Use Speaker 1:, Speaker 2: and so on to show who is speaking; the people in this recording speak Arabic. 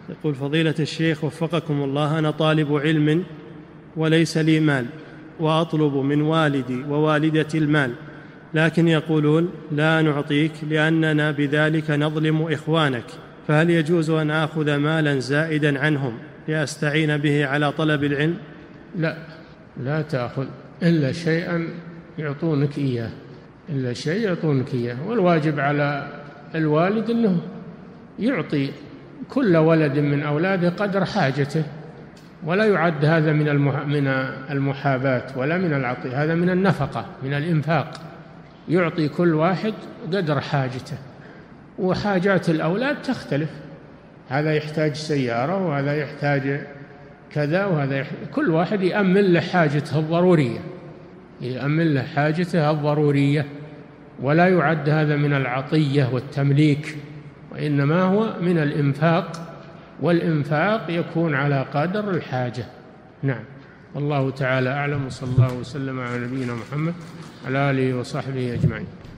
Speaker 1: يقول: فضيلة الشيخ وفقكم الله، أنا طالب علم وليس لي مال، وأطلب من والدي ووالدتي المال، لكن يقولون لا نعطيك لأننا بذلك نظلم إخوانك، فهل يجوز أن آخذ مالا زائدا عنهم لأستعين به على طلب العلم؟
Speaker 2: لا، لا تأخذ إلا شيئا يعطونك إياه، إلا شيء يعطونك إياه. والواجب على الوالد أنه يعطي كل ولد من أولاده قدر حاجته، ولا يعد هذا من المحاباة ولا من العطية، هذا من النفقة، من الإنفاق. يعطي كل واحد قدر حاجته، وحاجات الأولاد تختلف، هذا يحتاج سيارة وهذا يحتاج كذا وهذا كل واحد يأمن له حاجته الضرورية، يأمن له حاجته الضرورية، ولا يعد هذا من العطية والتمليك، وإنما هو من الإنفاق، والإنفاق يكون على قدر الحاجة. نعم، والله تعالى أعلم، وصلى الله وسلم على نبينا محمد على آله وصحبه أجمعين.